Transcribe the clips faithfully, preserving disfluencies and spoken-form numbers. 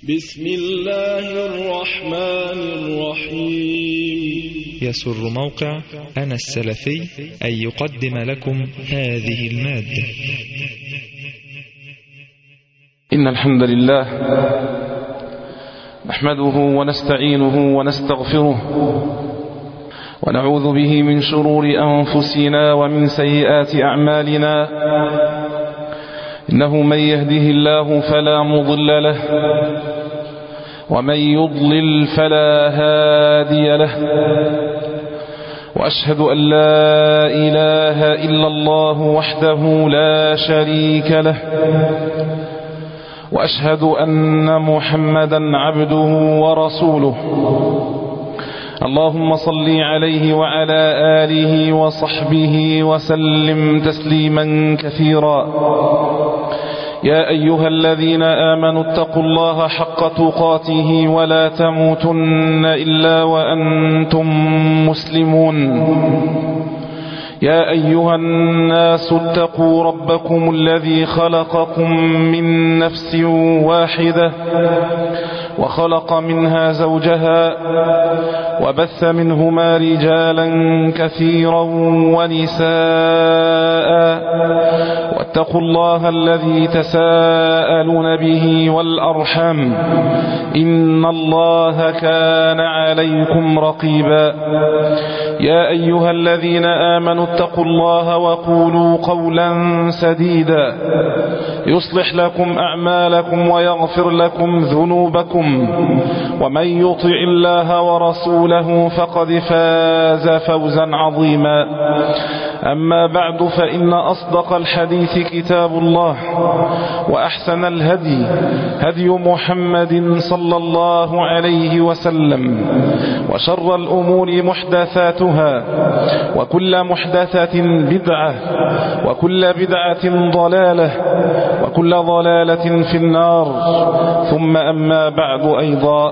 بسم الله الرحمن الرحيم. يسر موقع أنا السلفي أن يقدم لكم هذه المادة. إن الحمد لله نحمده ونستعينه ونستغفره ونعوذ به من شرور أنفسنا ومن سيئات أعمالنا. إنه من يهده الله فلا مضل له ومن يضلل فلا هادي له، وأشهد أن لا إله إلا الله وحده لا شريك له، وأشهد أن محمدا عبده ورسوله. اللهم صل عليه وعلى آله وصحبه وسلم تسليما كثيرا. يا أيها الذين آمنوا اتقوا الله حق تقاته ولا تموتن إلا وأنتم مسلمون. يا أيها الناس اتقوا ربكم الذي خلقكم من نفس واحدة وخلق منها زوجها وبث منهما رجالا كثيرا ونساء، واتقوا الله الذي تساءلون به والأرحام إن الله كان عليكم رقيبا. يا أيها الذين آمنوا اتقوا الله وقولوا قولا سديدا يصلح لكم أعمالكم ويغفر لكم ذنوبكم، ومن يطع الله ورسوله فقد فاز فوزا عظيما. أما بعد، فإن أصدق الحديث كتاب الله، وأحسن الهدي هدي محمد صلى الله عليه وسلم، وشر الأمور محدثاتها، وكل محدثة بدعة، وكل بدعة ضلالة، وكل ضلالة في النار. ثم أما بعد أيضا،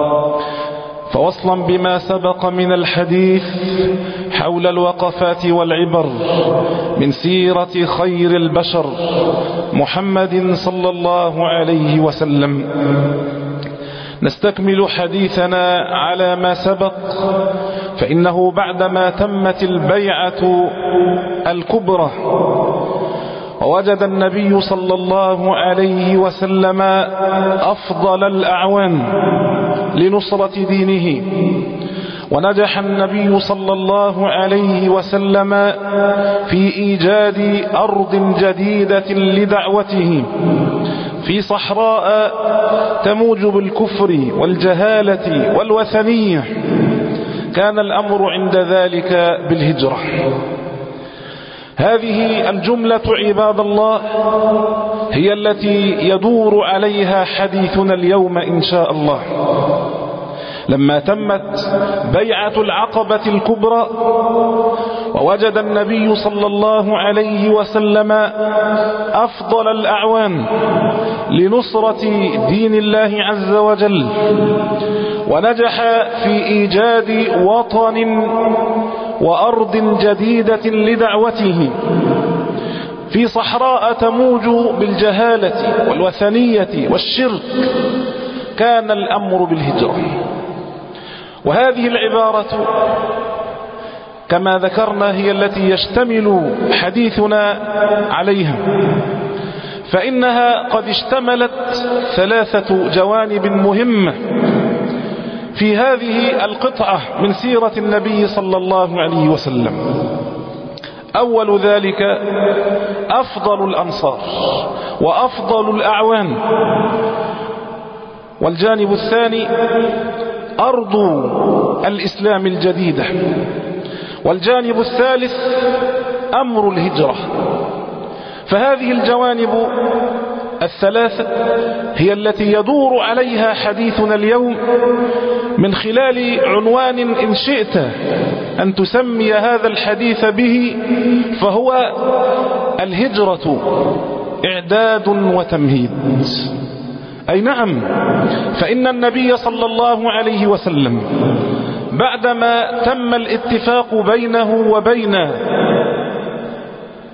فوصلا بما سبق من الحديث حول الوقفات والعبر من سيرة خير البشر محمد صلى الله عليه وسلم، نستكمل حديثنا على ما سبق. فإنه بعدما تمت البيعة الكبرى ووجد النبي صلى الله عليه وسلم أفضل الأعوان لنصرة دينه، ونجح النبي صلى الله عليه وسلم في إيجاد أرض جديدة لدعوته في صحراء تموج بالكفر والجهالة والوثنية. كان الأمر عند ذلك بالهجرة. هذه الجملة عباد الله هي التي يدور عليها حديثنا اليوم إن شاء الله. لما تمت بيعة العقبة الكبرى ووجد النبي صلى الله عليه وسلم أفضل الأعوان لنصرة دين الله عز وجل، ونجح في إيجاد وطن وأرض جديدة لدعوته في صحراء تموج بالجهالة والوثنية والشرك، كان الأمر بالهجرة. وهذه العبارة كما ذكرنا هي التي يشتمل حديثنا عليها، فإنها قد اشتملت ثلاثة جوانب مهمة في هذه القطعة من سيرة النبي صلى الله عليه وسلم. أول ذلك أفضل الأنصار وأفضل الأعوان، والجانب الثاني أرض الإسلام الجديدة، والجانب الثالث أمر الهجرة. فهذه الجوانب الثلاثة هي التي يدور عليها حديثنا اليوم من خلال عنوان إن شئت أن تسمي هذا الحديث به، فهو الهجرة إعداد وتمهيد. أي نعم، فإن النبي صلى الله عليه وسلم بعدما تم الاتفاق بينه وبين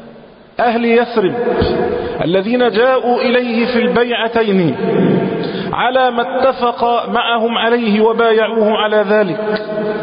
أهل يثرب الذين جاءوا إليه في البيعتين على ما اتفق معهم عليه وبايعوه على ذلك.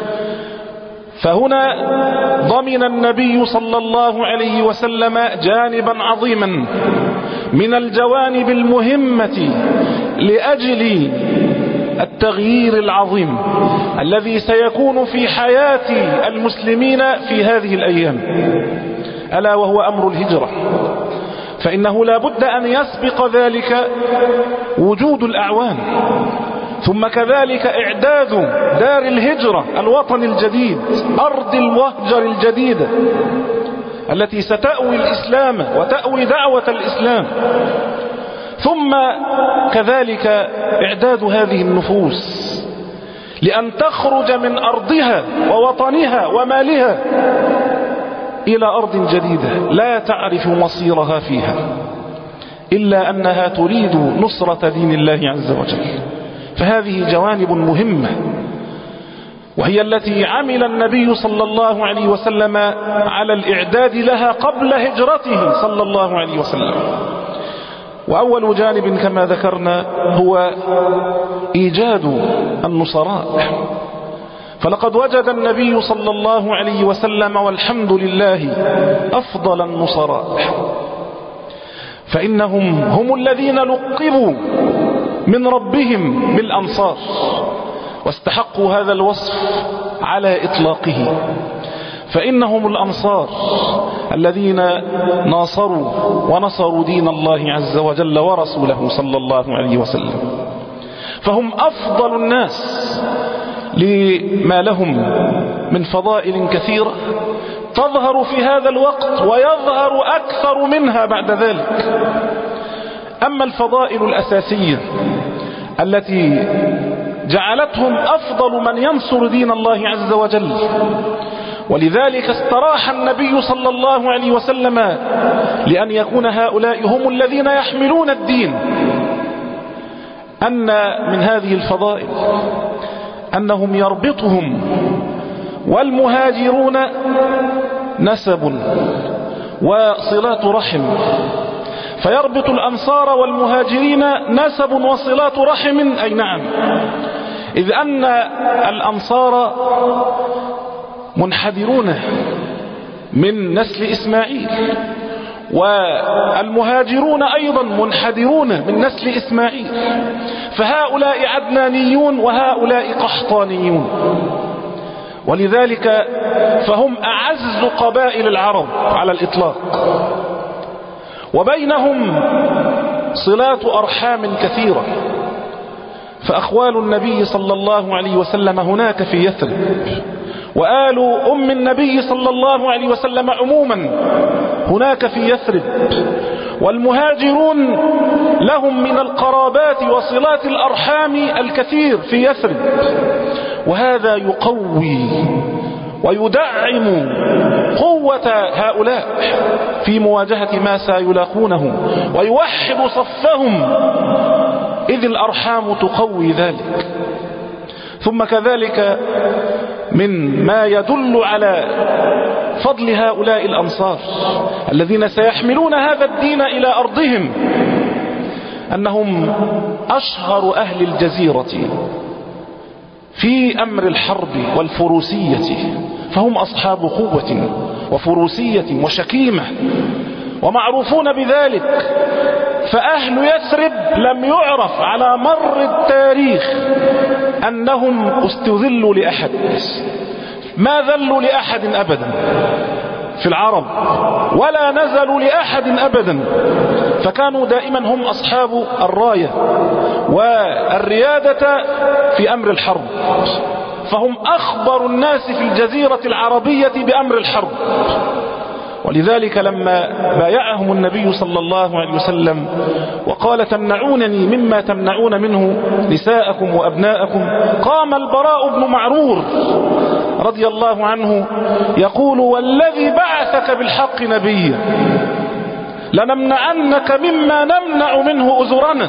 فهنا ضمن النبي صلى الله عليه وسلم جانبا عظيما من الجوانب المهمة لأجل التغيير العظيم الذي سيكون في حياة المسلمين في هذه الأيام، ألا وهو أمر الهجرة. فإنه لا بد أن يسبق ذلك وجود الأعوان، ثم كذلك إعداد دار الهجرة، الوطن الجديد، أرض المهجر الجديدة التي ستأوي الإسلام وتأوي دعوة الإسلام، ثم كذلك إعداد هذه النفوس لأن تخرج من أرضها ووطنها ومالها إلى أرض جديدة لا تعرف مصيرها فيها إلا أنها تريد نصرة دين الله عز وجل. فهذه جوانب مهمة، وهي التي عمل النبي صلى الله عليه وسلم على الإعداد لها قبل هجرته صلى الله عليه وسلم. وأول جانب كما ذكرنا هو إيجاد النصراء. فلقد وجد النبي صلى الله عليه وسلم والحمد لله أفضل النصراء، فإنهم هم الذين لقبوا من ربهم بالأنصار، واستحقوا هذا الوصف على إطلاقه. فإنهم الأنصار الذين ناصروا ونصروا دين الله عز وجل ورسوله صلى الله عليه وسلم، فهم أفضل الناس لما لهم من فضائل كثيرة تظهر في هذا الوقت ويظهر أكثر منها بعد ذلك. أما الفضائل الأساسية التي جعلتهم أفضل من ينصر دين الله عز وجل، ولذلك استراح النبي صلى الله عليه وسلم لأن يكون هؤلاء هم الذين يحملون الدين. أن من هذه الفضائل أنهم يربطهم والمهاجرون نسب وصلات رحم، فيربط الأنصار والمهاجرين نسب وصلات رحم. أي نعم، إذ أن الأنصار منحدرون من نسل إسماعيل، والمهاجرون أيضا منحدرون من نسل إسماعيل، فهؤلاء عدنانيون وهؤلاء قحطانيون، ولذلك فهم أعز قبائل العرب على الإطلاق، وبينهم صلات أرحام كثيرة. فأخوال النبي صلى الله عليه وسلم هناك في يثرب، وآل أم النبي صلى الله عليه وسلم عموما هناك في يثرب، والمهاجرون لهم من القرابات وصلات الأرحام الكثير في يثرب، وهذا يقوي ويدعم قوة هؤلاء في مواجهة ما سيلاقونه، ويوحد صفهم إذ الأرحام تقوي ذلك. ثم كذلك من ما يدل على فضل هؤلاء الأنصار الذين سيحملون هذا الدين إلى أرضهم أنهم أشهر أهل الجزيرة في أمر الحرب والفروسية، فهم أصحاب قوة وفروسية وشكيمة ومعروفون بذلك. فأهل يثرب لم يعرف على مر التاريخ أنهم استذلوا لأحد، ما ذلوا لأحد أبدا في العرب، ولا نزلوا لأحد أبدا، فكانوا دائما هم أصحاب الراية والريادة في أمر الحرب، فهم أخبر الناس في الجزيرة العربية بأمر الحرب. ولذلك لما بايعهم النبي صلى الله عليه وسلم وقال تمنعونني مما تمنعون منه نساءكم وأبناءكم، قام البراء بن معرور رضي الله عنه يقول والذي بعثك بالحق نبيا لنمنعنك مما نمنع منه أزرنا،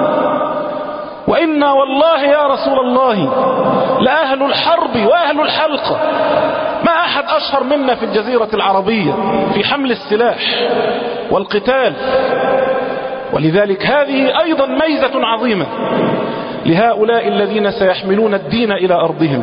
وإنا والله يا رسول الله لأهل الحرب وأهل الحلقة، ما أحد أشهر منا في الجزيرة العربية في حمل السلاح والقتال. ولذلك هذه أيضا ميزة عظيمة لهؤلاء الذين سيحملون الدين إلى أرضهم.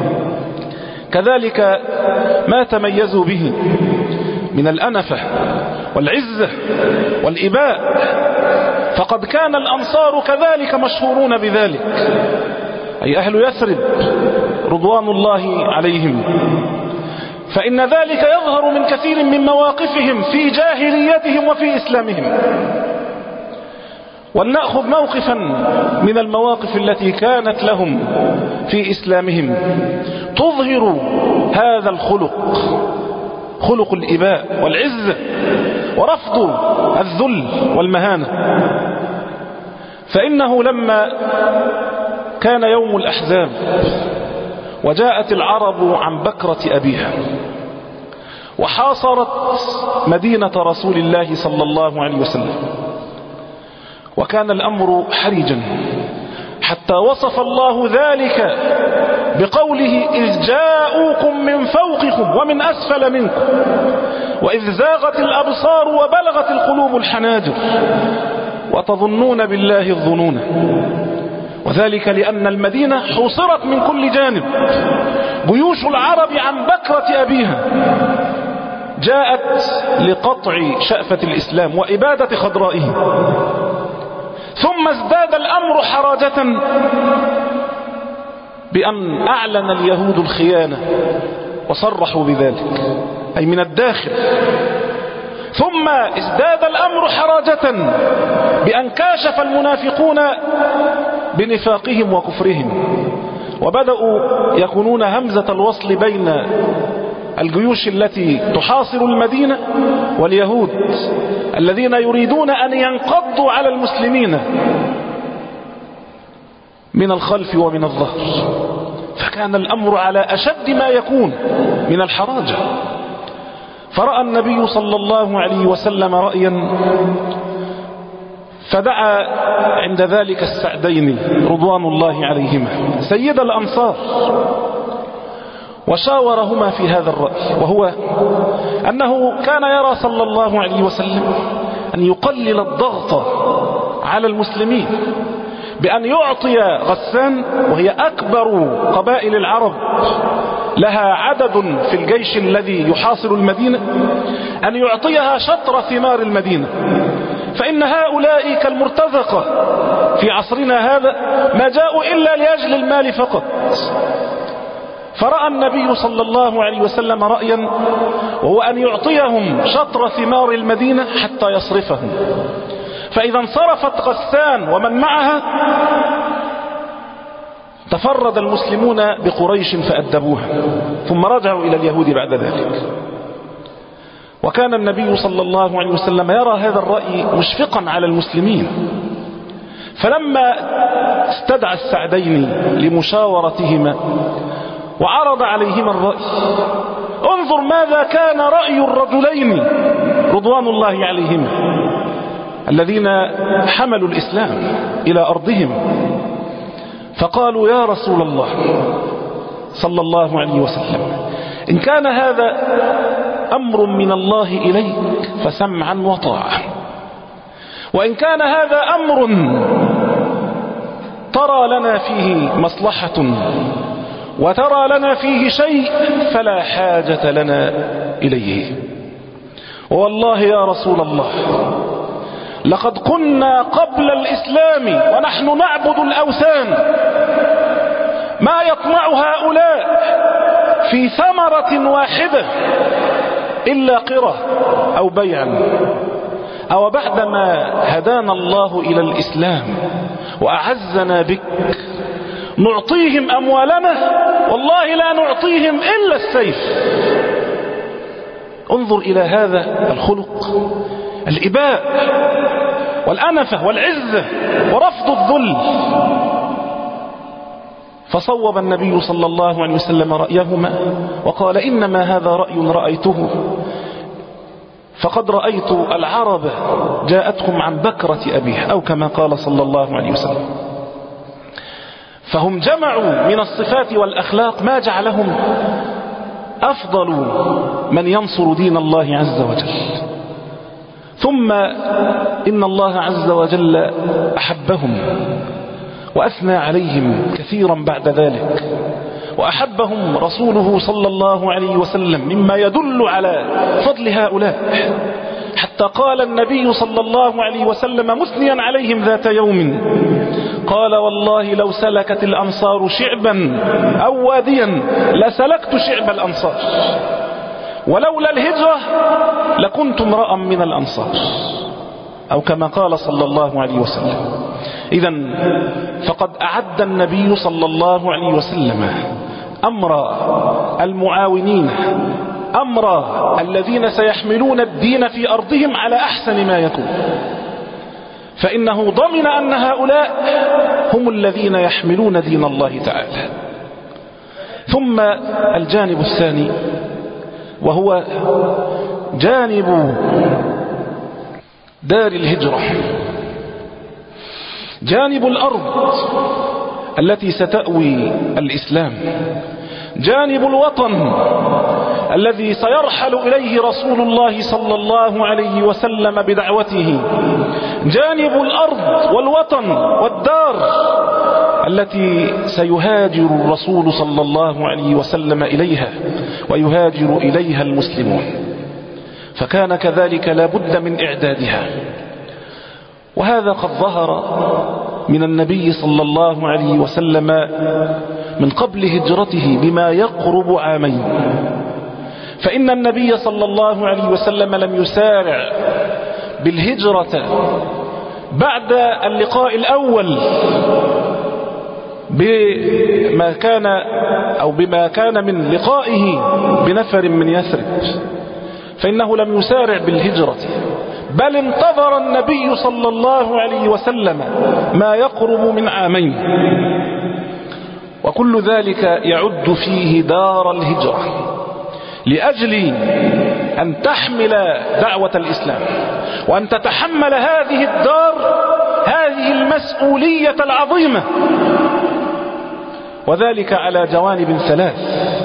كذلك ما تميزوا به من الأنفة والعزة والإباء، فقد كان الأنصار كذلك مشهورون بذلك، أي أهل يثرب رضوان الله عليهم. فإن ذلك يظهر من كثير من مواقفهم في جاهليتهم وفي إسلامهم. ولنأخذ موقفا من المواقف التي كانت لهم في إسلامهم تظهر هذا الخلق، خلق الإباء والعزة ورفض الذل والمهانة. فإنه لما كان يوم الأحزاب وجاءت العرب عن بكرة أبيها وحاصرت مدينة رسول الله صلى الله عليه وسلم، وكان الأمر حرجا، حتى وصف الله ذلك بقوله: إذ جاءوكم من فوقكم ومن أسفل منكم وإذ زاغت الأبصار وبلغت القلوب الحناجر وتظنون بالله الظنون. وذلك لأن المدينة حوصرت من كل جانب، جيوش العرب عن بكرة أبيها جاءت لقطع شأفة الإسلام وإبادة خضرائه. ثم ازداد الأمر حراجة بأن أعلن اليهود الخيانة وصرحوا بذلك، أي من الداخل. ثم ازداد الأمر حراجة بأن كاشف المنافقون بنفاقهم وكفرهم، وبدأوا يكونون همزة الوصل بين الجيوش التي تحاصر المدينة واليهود الذين يريدون أن ينقضوا على المسلمين من الخلف ومن الظهر. فكان الأمر على أشد ما يكون من الحراجة. فرأى النبي صلى الله عليه وسلم رأيا فدعا عند ذلك السعدين رضوان الله عليهما سيد الأنصار وشاورهما في هذا الرأي، وهو أنه كان يرى صلى الله عليه وسلم أن يقلل الضغط على المسلمين بأن يعطي غسان، وهي أكبر قبائل العرب لها عدد في الجيش الذي يحاصر المدينة، أن يعطيها شطر ثمار المدينة، فإن هؤلاء كالمرتزقة في عصرنا هذا ما جاءوا إلا لأجل المال فقط. فرأى النبي صلى الله عليه وسلم رأيا، وهو أن يعطيهم شطر ثمار المدينة حتى يصرفهم، فإذا انصرفت غسان ومن معها تفرد المسلمون بقريش فأدبوها، ثم رجعوا إلى اليهود بعد ذلك. وكان النبي صلى الله عليه وسلم يرى هذا الرأي مشفقا على المسلمين، فلما استدعى السعدين لمشاورتهما وعرض عليهما الرأي، انظر ماذا كان رأي الرجلين رضوان الله عليهما الذين حملوا الإسلام إلى أرضهم. فقالوا: يا رسول الله صلى الله عليه وسلم، إن كان هذا أمر من الله إليك فسمعا وطاعة، وإن كان هذا أمر ترى لنا فيه مصلحة وترى لنا فيه شيء فلا حاجة لنا إليه. والله يا رسول الله لقد كنا قبل الإسلام ونحن نعبد الأوثان، ما يطمع هؤلاء في ثمرة واحدة إلا قرة أو بيعا، أو بعدما هدانا الله إلى الإسلام وأعزنا بك نعطيهم أموالنا؟ والله لا نعطيهم إلا السيف. انظر إلى هذا الخلق، الإباء والأنفة والعزة ورفض الذل. فصوب النبي صلى الله عليه وسلم رأيهما وقال: إنما هذا رأي رأيته، فقد رأيت العرب جاءتهم عن بكرة أبيها، أو كما قال صلى الله عليه وسلم. فهم جمعوا من الصفات والأخلاق ما جعلهم أفضل من ينصر دين الله عز وجل. ثم إن الله عز وجل أحبهم، وأثنى عليهم كثيرا بعد ذلك، وأحبهم رسوله صلى الله عليه وسلم مما يدل على فضل هؤلاء، حتى قال النبي صلى الله عليه وسلم مثنيا عليهم ذات يوم، قال والله لو سلكت الأنصار شعبا أو واديا لسلكت شعب الأنصار، ولولا الهجرة لكنت امرأ من الأنصار، أو كما قال صلى الله عليه وسلم. إذن فقد أعد النبي صلى الله عليه وسلم أمر المعاونين، أمر الذين سيحملون الدين في أرضهم على أحسن ما يكون، فإنه ضمن أن هؤلاء هم الذين يحملون دين الله تعالى. ثم الجانب الثاني وهو جانب دار الهجرة، جانب الأرض التي ستأوي الإسلام، جانب الوطن الذي سيرحل إليه رسول الله صلى الله عليه وسلم بدعوته، جانب الأرض والوطن والدار التي سيهاجر الرسول صلى الله عليه وسلم إليها ويهاجر إليها المسلمون، فكان كذلك لا بد من إعدادها. وهذا قد ظهر من النبي صلى الله عليه وسلم من قبل هجرته بما يقرب عامين، فإن النبي صلى الله عليه وسلم لم يسارع بالهجرة بعد اللقاء الأول بما كان أو بما كان من لقائه بنفر من يثرب، فإنه لم يسارع بالهجرة، بل انتظر النبي صلى الله عليه وسلم ما يقرب من عامين، وكل ذلك يعد فيه دار الهجرة لأجل أن تحمل دعوة الإسلام وأن تتحمل هذه الدار هذه المسؤولية العظيمة، وذلك على جوانب ثلاث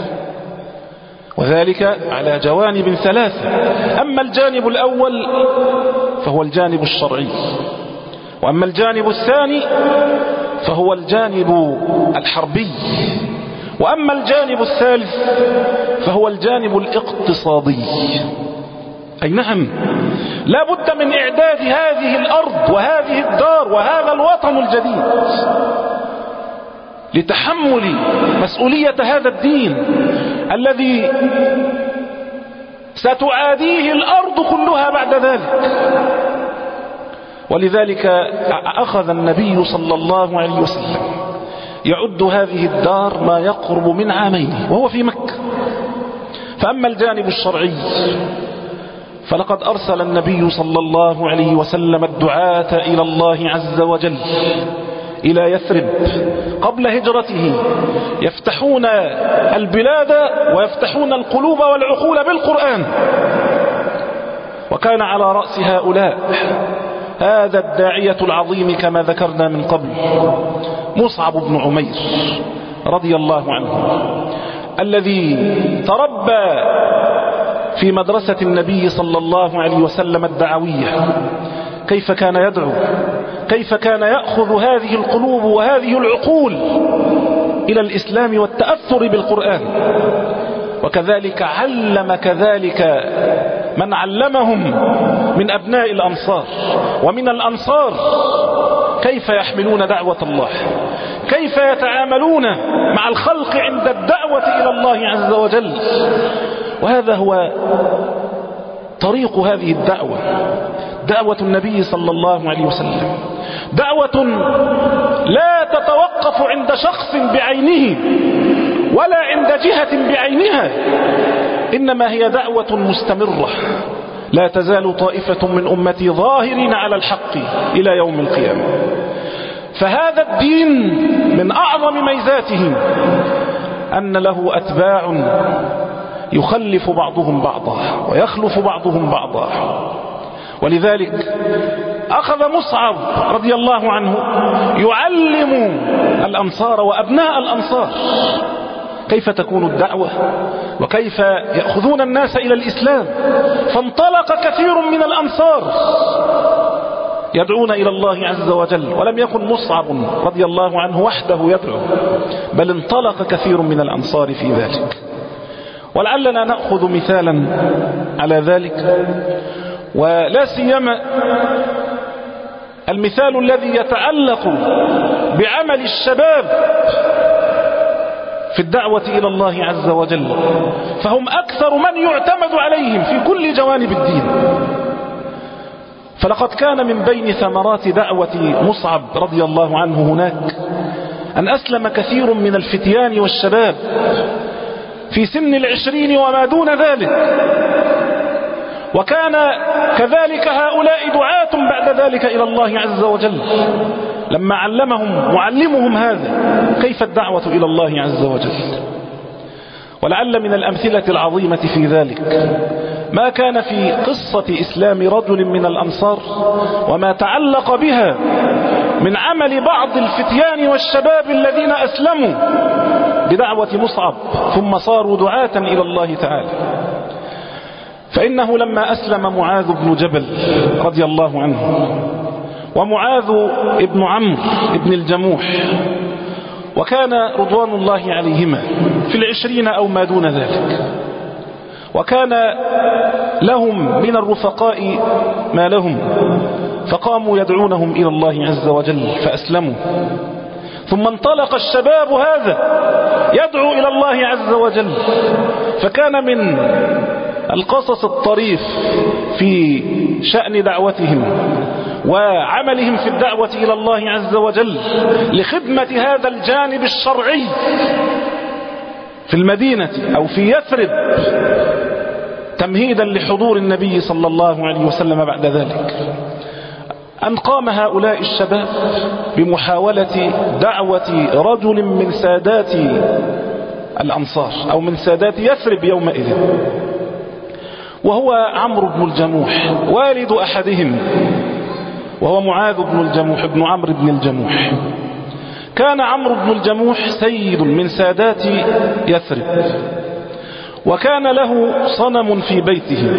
وذلك على جوانب ثلاثة أما الجانب الأول فهو الجانب الشرعي، وأما الجانب الثاني فهو الجانب الحربي، وأما الجانب الثالث فهو الجانب الاقتصادي. أي نعم، لا بد من إعداد هذه الأرض وهذه الدار وهذا الوطن الجديد لتحمل مسؤولية هذا الدين الذي ستعاديه الأرض كلها بعد ذلك. ولذلك أخذ النبي صلى الله عليه وسلم يعد هذه الدار ما يقرب من عامين وهو في مكة. فأما الجانب الشرعي فلقد أرسل النبي صلى الله عليه وسلم الدعاة إلى الله عز وجل إلى يثرب قبل هجرته، يفتحون البلاد ويفتحون القلوب والعقول بالقرآن، وكان على رأس هؤلاء هذا الداعية العظيم كما ذكرنا من قبل مصعب بن عمير رضي الله عنه، الذي تربى في مدرسة النبي صلى الله عليه وسلم الدعوية. كيف كان يدعو، كيف كان يأخذ هذه القلوب وهذه العقول إلى الإسلام والتأثر بالقرآن. وكذلك علم كذلك من علمهم من أبناء الأنصار ومن الأنصار كيف يحملون دعوة الله، كيف يتعاملون مع الخلق عند الدعوة إلى الله عز وجل. وهذا هو طريق هذه الدعوة، دعوة النبي صلى الله عليه وسلم، دعوة لا تتوقف عند شخص بعينه ولا عند جهة بعينها، إنما هي دعوة مستمرة لا تزال طائفة من أمتي ظاهرين على الحق إلى يوم القيامة. فهذا الدين من أعظم ميزاته أن له أتباع يخلف بعضهم بعضا ويخلف بعضهم بعضا. ولذلك أخذ مصعب رضي الله عنه يعلم الأنصار وأبناء الأنصار كيف تكون الدعوة وكيف يأخذون الناس إلى الإسلام. فانطلق كثير من الأنصار يدعون إلى الله عز وجل، ولم يكن مصعب رضي الله عنه وحده يدعو، بل انطلق كثير من الأنصار في ذلك. ولعلنا نأخذ مثالا على ذلك، ولا سيما المثال الذي يتعلق بعمل الشباب في الدعوة إلى الله عز وجل، فهم أكثر من يعتمد عليهم في كل جوانب الدين. فلقد كان من بين ثمرات دعوة مصعب رضي الله عنه هناك أن أسلم كثير من الفتيان والشباب في سن العشرين وما دون ذلك، وكان كذلك هؤلاء دعاة بعد ذلك إلى الله عز وجل لما علمهم معلمهم هذا كيف الدعوة إلى الله عز وجل. ولعل من الأمثلة العظيمة في ذلك ما كان في قصة إسلام رجل من الأنصار وما تعلق بها من عمل بعض الفتيان والشباب الذين أسلموا بدعوة مصعب ثم صاروا دعاة إلى الله تعالى. فإنه لما أسلم معاذ بن جبل رضي الله عنه ومعاذ ابن عمرو ابن الجموح، وكان رضوان الله عليهما في العشرين أو ما دون ذلك، وكان لهم من الرفقاء ما لهم، فقاموا يدعونهم إلى الله عز وجل فأسلموا. ثم انطلق الشباب هذا يدعو إلى الله عز وجل، فكان من القصص الطريف في شأن دعوتهم وعملهم في الدعوة إلى الله عز وجل لخدمة هذا الجانب الشرعي في المدينة أو في يثرب تمهيدا لحضور النبي صلى الله عليه وسلم بعد ذلك، أن قام هؤلاء الشباب بمحاولة دعوة رجل من سادات الأنصار أو من سادات يثرب يومئذ، وهو عمرو بن الجموح والد أحدهم، وهو معاذ بن الجموح بن عمرو بن الجموح. كان عمرو بن الجموح سيد من سادات يثرب، وكان له صنم في بيته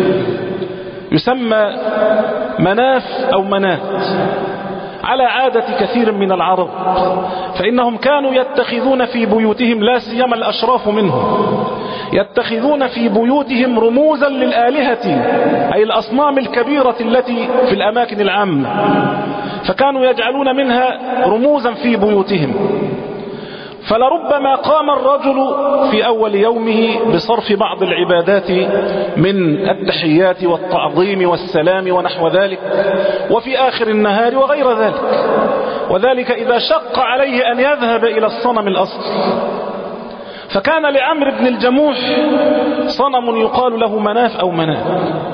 يسمى مناف أو منات، على عادة كثير من العرب، فإنهم كانوا يتخذون في بيوتهم، لا سيما الأشراف منهم، يتخذون في بيوتهم رموزا للآلهة، أي الأصنام الكبيرة التي في الأماكن العامة، فكانوا يجعلون منها رموزا في بيوتهم. فلربما قام الرجل في أول يومه بصرف بعض العبادات من التحيات والتعظيم والسلام ونحو ذلك، وفي آخر النهار وغير ذلك، وذلك إذا شق عليه أن يذهب إلى الصنم الأصل. فكان لعمرو بن الجموح صنم يقال له مناف أو مناف.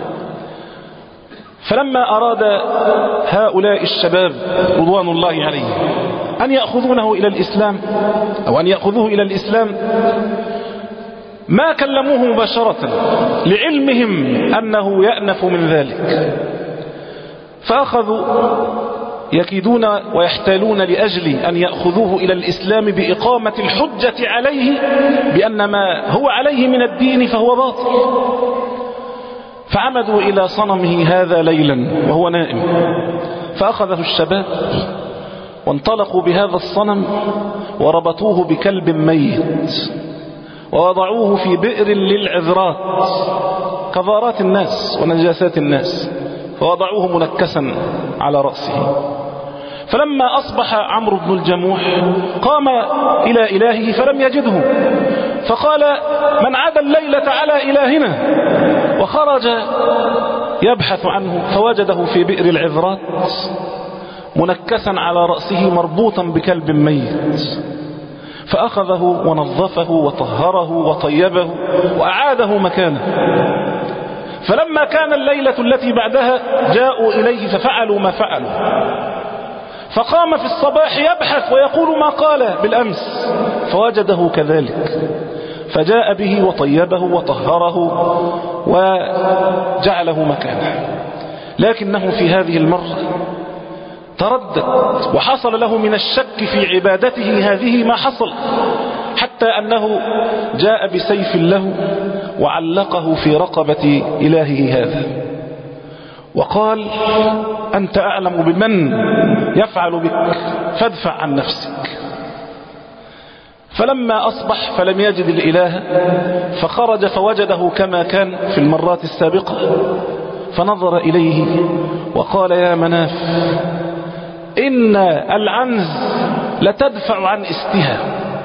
فلما أراد هؤلاء الشباب رضوان الله عليهم أن يأخذونه إلى الإسلام أو أن يأخذوه إلى الإسلام، ما كلموه مباشرة لعلمهم أنه يأنف من ذلك، فأخذوا يكيدون ويحتالون لأجل أن يأخذوه إلى الإسلام بإقامة الحجة عليه بأن ما هو عليه من الدين فهو باطل. فعمدوا إلى صنمه هذا ليلا وهو نائم، فأخذه الشباب وانطلقوا بهذا الصنم وربطوه بكلب ميت ووضعوه في بئر للعذرات كظارات الناس ونجاسات الناس، فوضعوه منكسا على رأسه. فلما أصبح عمرو بن الجموح قام إلى إلهه فلم يجده، فقال: من عدا الليلة على إلهنا، وخرج يبحث عنه فوجده في بئر العذرات منكسا على رأسه مربوطا بكلب ميت، فأخذه ونظفه وطهره وطيبه وأعاده مكانه. فلما كان الليلة التي بعدها جاءوا إليه ففعلوا ما فعلوا، فقام في الصباح يبحث ويقول ما قال بالأمس، فوجده كذلك، فجاء به وطيبه وطهره وجعله مكانه. لكنه في هذه المرة تردد وحصل له من الشك في عبادته هذه ما حصل، حتى أنه جاء بسيف له وعلقه في رقبة إلهه هذا، وقال أنت أعلم بمن يفعل بك فادفع عن نفسك. فلما أصبح فلم يجد الإله فخرج فوجده كما كان في المرات السابقة، فنظر إليه وقال يا مناف إن العنز لتدفع عن استها،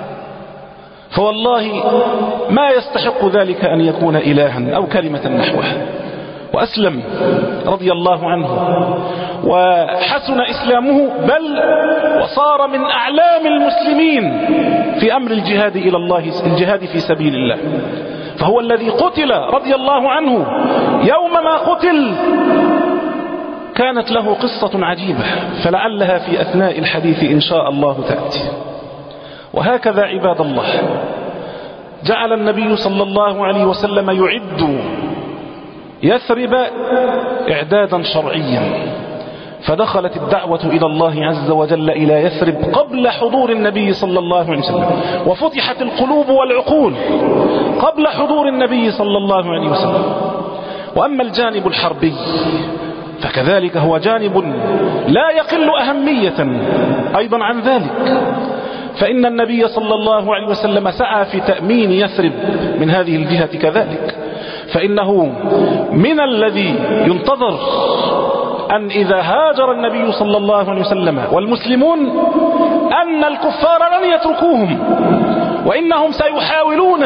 فوالله ما يستحق ذلك أن يكون إلها أو كلمة نحوها. وأسلم رضي الله عنه وحسن إسلامه، بل وصار من أعلام المسلمين في أمر الجهاد إلى الله، الجهاد في سبيل الله. فهو الذي قتل رضي الله عنه، يوم ما قتل كانت له قصة عجيبة فلعلها في أثناء الحديث إن شاء الله تأتي. وهكذا عباد الله جعل النبي صلى الله عليه وسلم يعد يثرب إعدادا شرعيا، فدخلت الدعوة إلى الله عز وجل إلى يثرب قبل حضور النبي صلى الله عليه وسلم، وفتحت القلوب والعقول قبل حضور النبي صلى الله عليه وسلم. وأما الجانب الحربي فكذلك هو جانب لا يقل أهمية أيضا عن ذلك، فإن النبي صلى الله عليه وسلم سعى في تأمين يثرب من هذه الجهة كذلك، فإنه من الذي ينتظر أن إذا هاجر النبي صلى الله عليه وسلم والمسلمون أن الكفار لن يتركوهم، وإنهم سيحاولون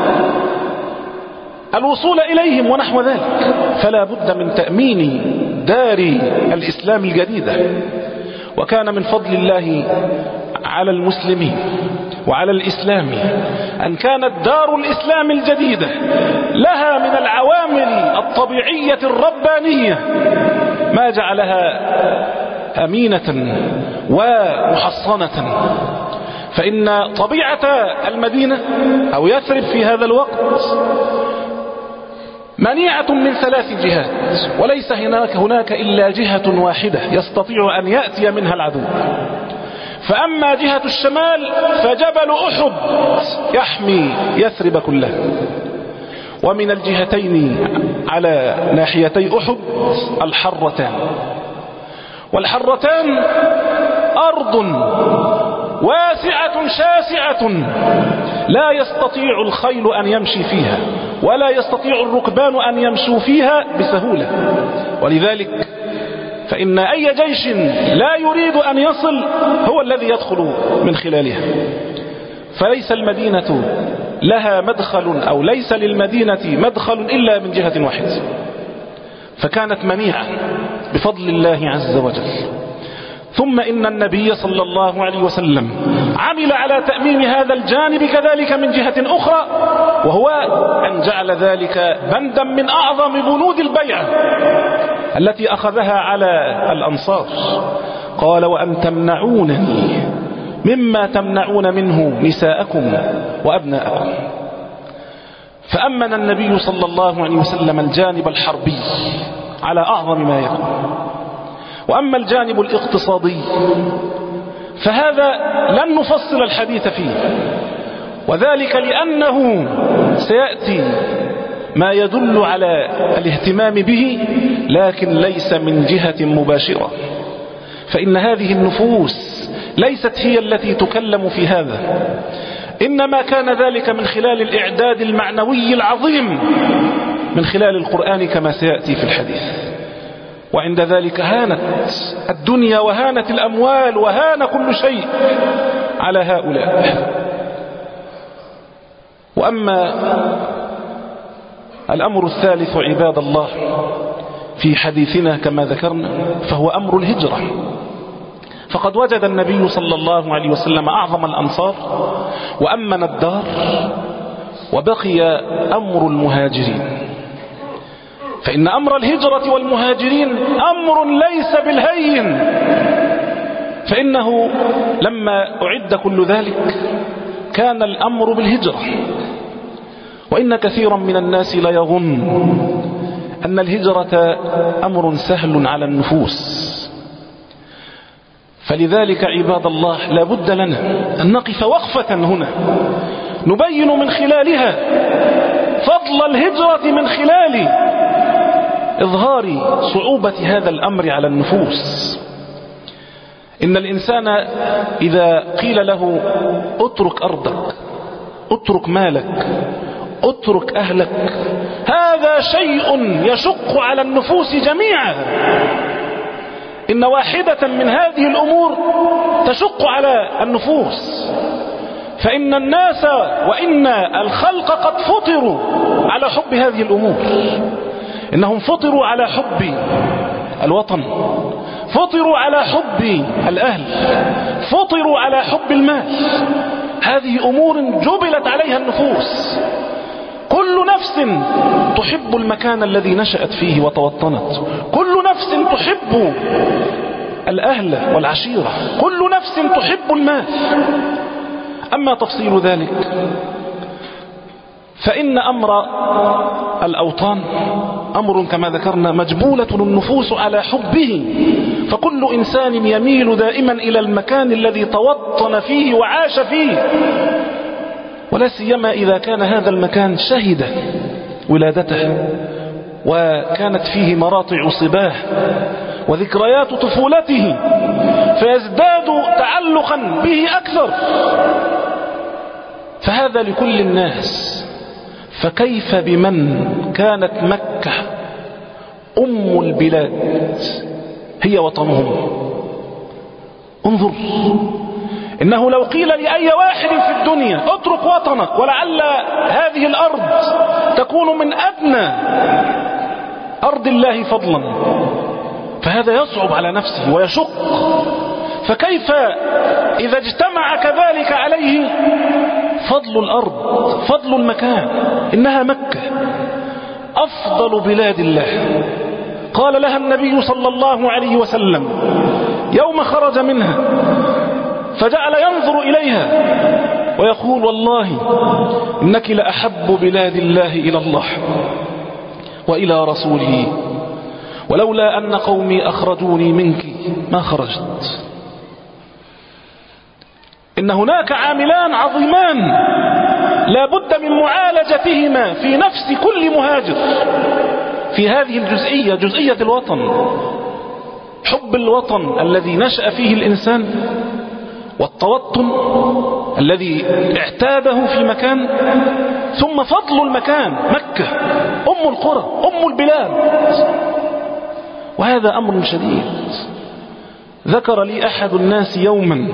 الوصول إليهم ونحو ذلك، فلا بد من تأمين دار الإسلام الجديدة. وكان من فضل الله على المسلمين وعلى الإسلام أن كانت دار الإسلام الجديدة لها من العوامل الطبيعية الربانية ما جعلها أمينة ومحصنة. فإن طبيعة المدينة أو يثرب في هذا الوقت منيعة من ثلاث جهات، وليس هناك هناك إلا جهة واحدة يستطيع أن يأتي منها العدو. فأما جهة الشمال فجبل أحد يحمي يثرب كلها، ومن الجهتين على ناحيتي أحد الحرتان، والحرتان أرض واسعة شاسعة لا يستطيع الخيل أن يمشي فيها ولا يستطيع الركبان أن يمشوا فيها بسهولة، ولذلك فإن أي جيش لا يريد أن يصل هو الذي يدخل من خلالها. فليس المدينة لها مدخل أو ليس للمدينة مدخل إلا من جهة واحدة، فكانت منيعة بفضل الله عز وجل. ثم إن النبي صلى الله عليه وسلم عمل على تأمين هذا الجانب كذلك من جهة أخرى، وهو أن جعل ذلك بندا من أعظم بنود البيعة التي أخذها على الأنصار. قال وأن تمنعونني مما تمنعون منه نساءكم وأبناءكم. فأمن النبي صلى الله عليه وسلم الجانب الحربي على أعظم ما يكون. وأما الجانب الاقتصادي فهذا لن نفصل الحديث فيه، وذلك لأنه سيأتي ما يدل على الاهتمام به، لكن ليس من جهة مباشرة، فإن هذه النفوس ليست هي التي تكلم في هذا، إنما كان ذلك من خلال الإعداد المعنوي العظيم من خلال القرآن كما سيأتي في الحديث. وعند ذلك هانت الدنيا وهانت الأموال وهان كل شيء على هؤلاء. وأما الأمر الثالث عباد الله في حديثنا كما ذكرنا فهو أمر الهجرة. فقد وجد النبي صلى الله عليه وسلم أعظم الأنصار وأمن الدار، وبقي أمر المهاجرين. فإن أمر الهجرة والمهاجرين أمر ليس بالهين، فإنه لما أعد كل ذلك كان الأمر بالهجرة. وإن كثيرا من الناس لا يظن أن الهجرة أمر سهل على النفوس، فلذلك عباد الله لا بد لنا أن نقف وقفة هنا نبين من خلالها فضل الهجرة من خلال إظهار صعوبة هذا الأمر على النفوس. إن الإنسان إذا قيل له اترك أرضك، اترك مالك، اترك أهلك، هذا شيء يشق على النفوس جميعا. إن واحدة من هذه الأمور تشق على النفوس، فإن الناس وإن الخلق قد فطروا على حب هذه الأمور. إنهم فطروا على حب الوطن، فطروا على حب الأهل، فطروا على حب المال. هذه أمور جبلت عليها النفوس. كل نفس تحب المكان الذي نشأت فيه وتوطنت، كل نفس تحب الأهل والعشيرة، كل نفس تحب المال. أما تفصيل ذلك فإن أمر الأوطان أمر كما ذكرنا مجبولة النفوس على حبه، فكل إنسان يميل دائما إلى المكان الذي توطن فيه وعاش فيه، ولا سيما إذا كان هذا المكان شهد ولادته وكانت فيه مراطع صباه وذكريات طفولته، فيزداد تعلقا به أكثر. فهذا لكل الناس، فكيف بمن كانت مكة أم البلاد هي وطنهم؟ انظر، إنه لو قيل لأي واحد في الدنيا اترك وطنك ولعل هذه الأرض تكون من أدنى أرض الله فضلا، فهذا يصعب على نفسه ويشق. فكيف إذا اجتمع كذلك عليه فضل الأرض، فضل المكان؟ إنها مكة أفضل بلاد الله. قال لها النبي صلى الله عليه وسلم يوم خرج منها فجعل ينظر إليها ويقول والله إنك لأحب بلاد الله إلى الله وإلى رسوله، ولولا أن قومي أخرجوني منك ما خرجت. إن هناك عاملان عظيمان لا بد من معالجتهما في نفس كل مهاجر في هذه الجزئية، جزئية الوطن، حب الوطن الذي نشأ فيه الإنسان، والتوطن الذي اعتاده في مكان، ثم فضل المكان مكة أم القرى أم البلاد. وهذا أمر شديد. ذكر لي أحد الناس يوما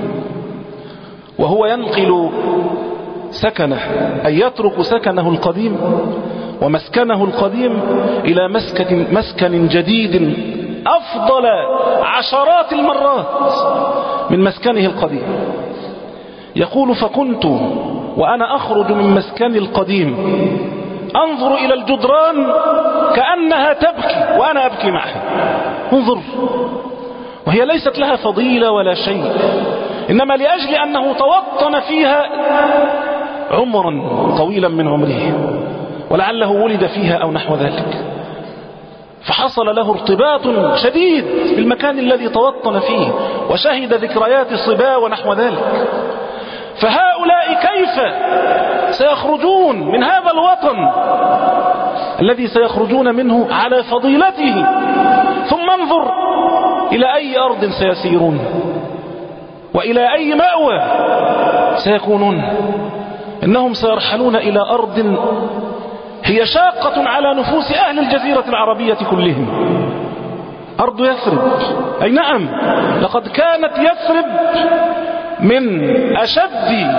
وهو ينقل سكنه، أي يترك سكنه القديم ومسكنه القديم إلى مسكن, مسكن جديد أفضل عشرات المرات من مسكنه القديم. يقول فكنت وأنا أخرج من مسكني القديم أنظر إلى الجدران كأنها تبكي وأنا أبكي معها. انظر، وهي ليست لها فضيلة ولا شيء، إنما لأجل أنه توطن فيها عمرا طويلا من عمره، ولعله ولد فيها أو نحو ذلك، فحصل له ارتباط شديد بالمكان الذي توطن فيه وشهد ذكريات الصبا ونحو ذلك. فهؤلاء كيف سيخرجون من هذا الوطن الذي سيخرجون منه على فضيلته؟ ثم انظر إلى أي أرض سيسيرون وإلى أي مأوى سيكونون. إنهم سيرحلون إلى أرض هي شاقة على نفوس أهل الجزيرة العربية كلهم، أرض يثرب. أي نعم، لقد كانت يثرب من أشد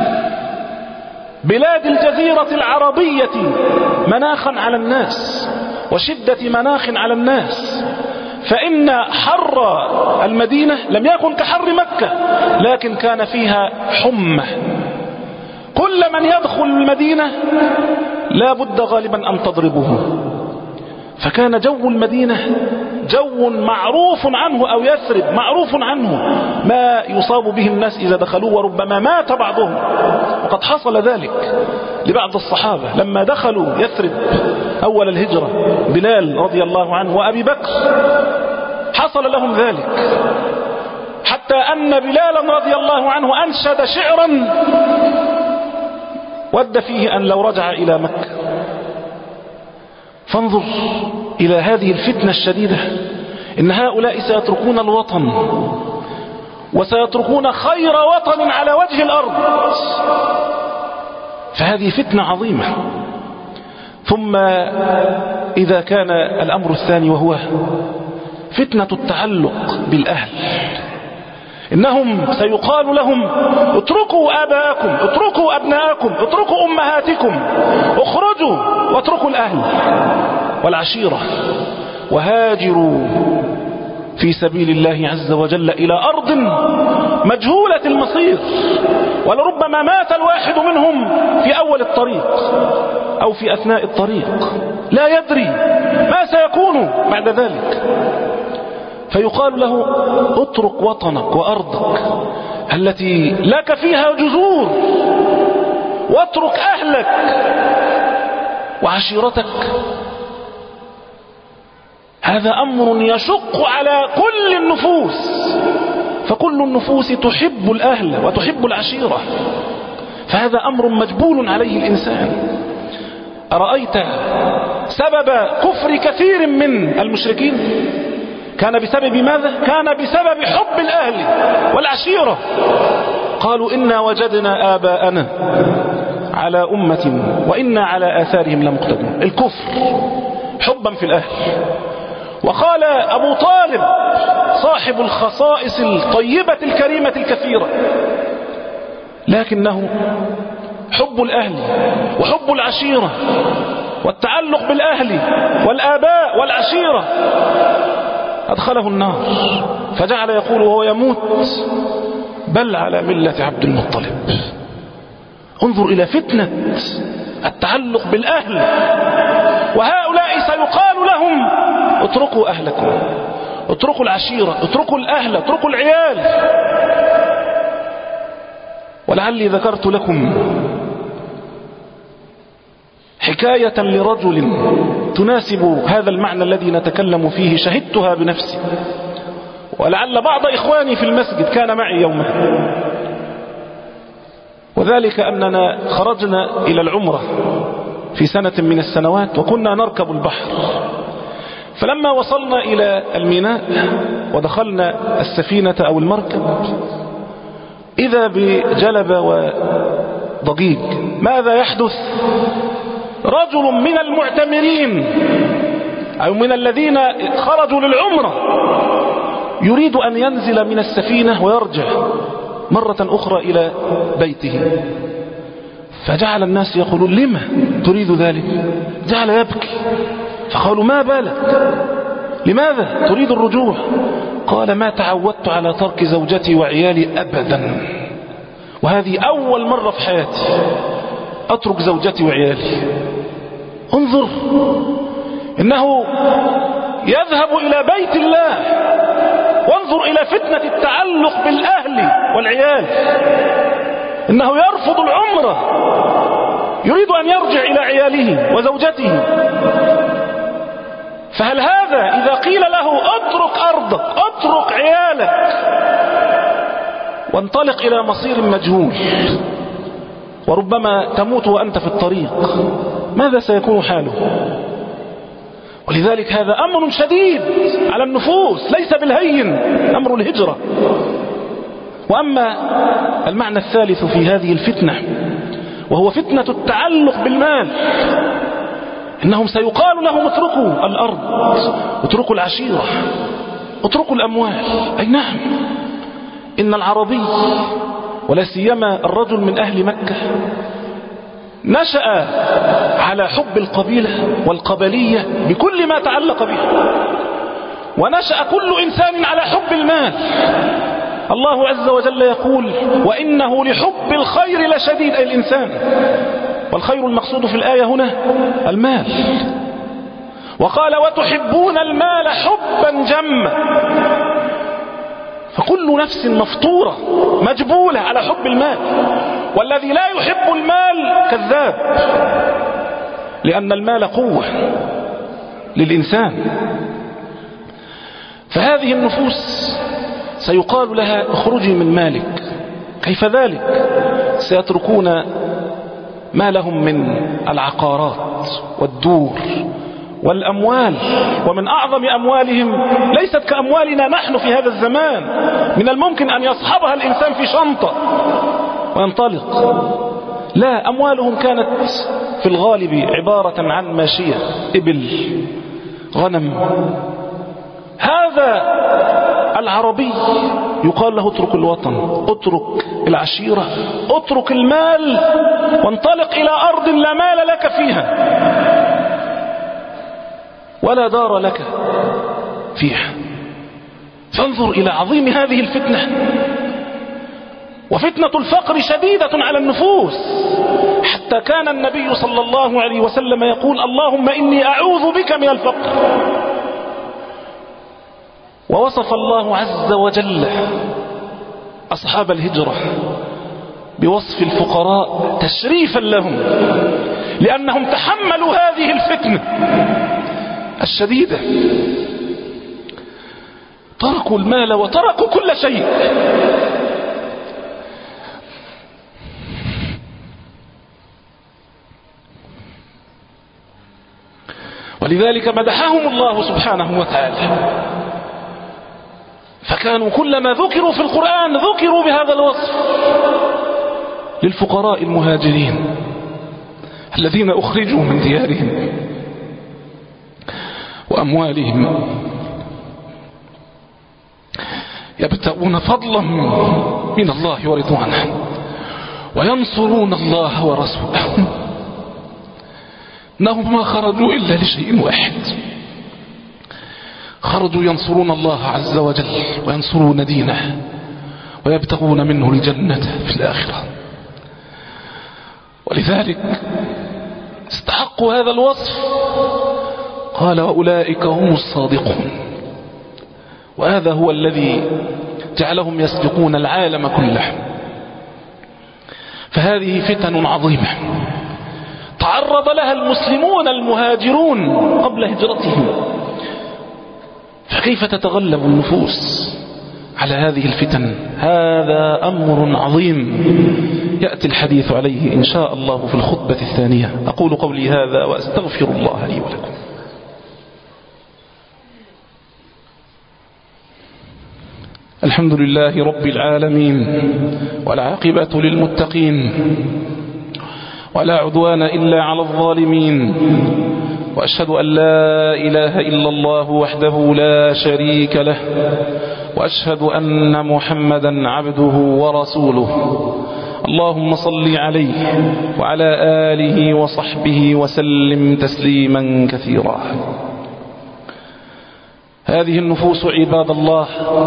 بلاد الجزيرة العربية مناخا على الناس وشدة مناخ على الناس، فإن حر المدينة لم يكن كحر مكة، لكن كان فيها حمى. كل من يدخل المدينة لا بد غالبا أن تضربه. فكان جو المدينة جو معروف عنه، أو يثرب معروف عنه ما يصاب به الناس إذا دخلوا، وربما مات بعضهم. وقد حصل ذلك لبعض الصحابة لما دخلوا يثرب أول الهجرة، بلال رضي الله عنه وأبي بكر، حصل لهم ذلك، حتى أن بلالا رضي الله عنه أنشد شعرا ود فيه أن لو رجع إلى مكة. فانظر إلى هذه الفتنة الشديدة، إن هؤلاء سيتركون الوطن وسيتركون خير وطن على وجه الأرض، فهذه فتنة عظيمة. ثم إذا كان الأمر الثاني وهو فتنة التعلق بالأهل، إنهم سيقال لهم اتركوا آباءكم، اتركوا أبناءكم، اتركوا أمهاتكم، اخرجوا واتركوا الأهل والعشيرة وهاجروا في سبيل الله عز وجل إلى أرض مجهولة المصير، ولربما مات الواحد منهم في أول الطريق أو في أثناء الطريق، لا يدري ما سيكون بعد ذلك. فيقال له اترك وطنك وأرضك التي لك فيها جذور، واترك أهلك وعشيرتك. هذا أمر يشق على كل النفوس، فكل النفوس تحب الأهل وتحب العشيرة، فهذا أمر مجبول عليه الإنسان. أرأيت سبب كفر كثير من المشركين كان بسبب ماذا؟ كان بسبب حب الأهل والعشيرة. قالوا إنا وجدنا آباءنا على أمة وإنا على آثارهم لمقتدون. الكفر حبا في الأهل. وقال أبو طالب صاحب الخصائص الطيبة الكريمة الكثيرة، لكنه حب الأهل وحب العشيرة والتعلق بالأهل والآباء والعشيرة أدخله النار، فجعل يقول وهو يموت بل على ملة عبد المطلب. انظر إلى فتنة التعلق بالأهل، وهؤلاء سيقال لهم اتركوا أهلكم، اتركوا العشيرة، اتركوا الأهل، اتركوا العيال. ولعلي ذكرت لكم حكاية لرجل تناسب هذا المعنى الذي نتكلم فيه، شهدتها بنفسي، ولعل بعض إخواني في المسجد كان معي يومها. وذلك أننا خرجنا إلى العمرة في سنة من السنوات، وكنا نركب البحر، فلما وصلنا إلى الميناء ودخلنا السفينة أو المركب إذا بجلبة وضجيج. ماذا يحدث؟ رجل من المعتمرين أو من الذين خرجوا للعمرة يريد أن ينزل من السفينة ويرجع مرة أخرى إلى بيته، فجعل الناس يقولون لما تريد ذلك؟ جعل يبكي، فقالوا ما بالك؟ لماذا تريد الرجوع؟ قال ما تعودت على ترك زوجتي وعيالي أبدا، وهذه أول مرة في حياتي أترك زوجتي وعيالي. انظر، إنه يذهب إلى بيت الله، وانظر إلى فتنة التعلق بالأهل والعيال. إنه يرفض العمرة، يريد أن يرجع إلى عياله وزوجته. فهل هذا إذا قيل له اترك أرضك، اترك عيالك وانطلق إلى مصير مجهول، وربما تموت وأنت في الطريق، ماذا سيكون حاله؟ ولذلك هذا أمر شديد على النفوس، ليس بالهين أمر الهجرة. وأما المعنى الثالث في هذه الفتنة وهو فتنة التعلق بالمال، إنهم سيقال لهم اتركوا الأرض، اتركوا العشيرة، اتركوا الأموال. أي نعم، إن العربي ولا سيما الرجل من أهل مكة نشأ على حب القبيلة والقبلية بكل ما تعلق بها، ونشأ كل إنسان على حب المال. الله عز وجل يقول وإنه لحب الخير لشديد، أي الإنسان، والخير المقصود في الآية هنا المال. وقال وتحبون المال حبا جما، فكل نفس مفطورة مجبولة على حب المال، والذي لا يحب المال كذاب، لأن المال قوة للإنسان. فهذه النفوس سيقال لها اخرجي من مالك. كيف ذلك؟ سيتركون ما لهم من العقارات والدور والأموال، ومن أعظم أموالهم ليست كأموالنا نحن في هذا الزمان، من الممكن أن يصحبها الإنسان في شنطة وينطلق. لا، أموالهم كانت في الغالب عبارة عن ماشية، إبل، غنم. هذا العربي يقال له اترك الوطن، اترك العشيرة، اترك المال، وانطلق إلى أرض لا مال لك فيها ولا دار لك فيها. فانظر إلى عظيم هذه الفتنة. وفتنة الفقر شديدة على النفوس، حتى كان النبي صلى الله عليه وسلم يقول اللهم إني أعوذ بك من الفقر. ووصف الله عز وجل أصحاب الهجرة بوصف الفقراء تشريفا لهم، لأنهم تحملوا هذه الفتنة الشديدة، تركوا المال وتركوا كل شيء. ولذلك مدحهم الله سبحانه وتعالى، فكانوا كلما ذكروا في القرآن ذكروا بهذا الوصف للفقراء المهاجرين الذين أخرجوا من ديارهم وأموالهم يبتغون فضلا من الله ورضوانه وينصرون الله ورسوله. إنهم ما خرجوا إلا لشيء واحد، خرجوا ينصرون الله عز وجل وينصرون دينه ويبتغون منه الجنة في الآخرة. ولذلك استحقوا هذا الوصف، قال وأولئك هم الصادقون. وهذا هو الذي جعلهم يسبقون العالم كله. فهذه فتن عظيمة تعرض لها المسلمون المهاجرون قبل هجرتهم، فكيف تتغلب النفوس على هذه الفتن؟ هذا أمر عظيم يأتي الحديث عليه إن شاء الله في الخطبة الثانية. أقول قولي هذا وأستغفر الله لي ولكم. الحمد لله رب العالمين، والعاقبة للمتقين، ولا عدوان إلا على الظالمين، وأشهد أن لا إله إلا الله وحده لا شريك له، وأشهد أن محمدا عبده ورسوله. اللهم صل عليه وعلى آله وصحبه وسلم تسليما كثيرا. هذه النفوس عباد الله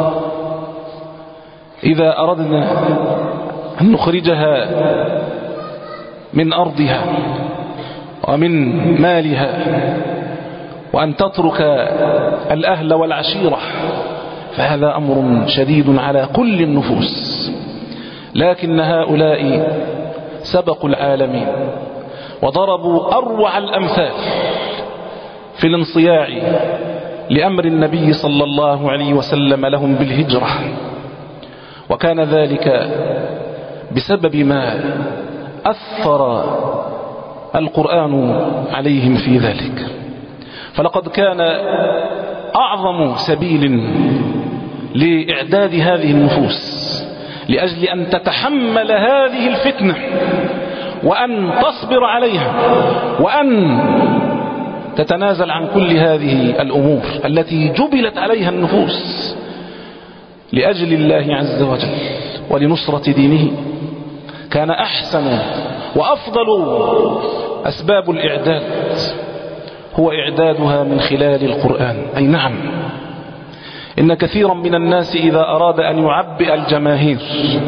إذا أردنا أن نخرجها من أرضها ومن مالها وأن تترك الأهل والعشيرة، فهذا أمر شديد على كل النفوس. لكن هؤلاء سبقوا العالمين وضربوا أروع الأمثال في الانصياع لأمر النبي صلى الله عليه وسلم لهم بالهجرة، وكان ذلك بسبب ما أثر القرآن عليهم في ذلك. فلقد كان أعظم سبيل لإعداد هذه النفوس لأجل أن تتحمل هذه الفتنة وأن تصبر عليها وأن تتنازل عن كل هذه الأمور التي جبلت عليها النفوس لأجل الله عز وجل ولنصرة دينه، كان أحسن وأفضل أسباب الإعداد هو إعدادها من خلال القرآن. أي نعم، إن كثيرا من الناس إذا أراد أن يعبئ الجماهير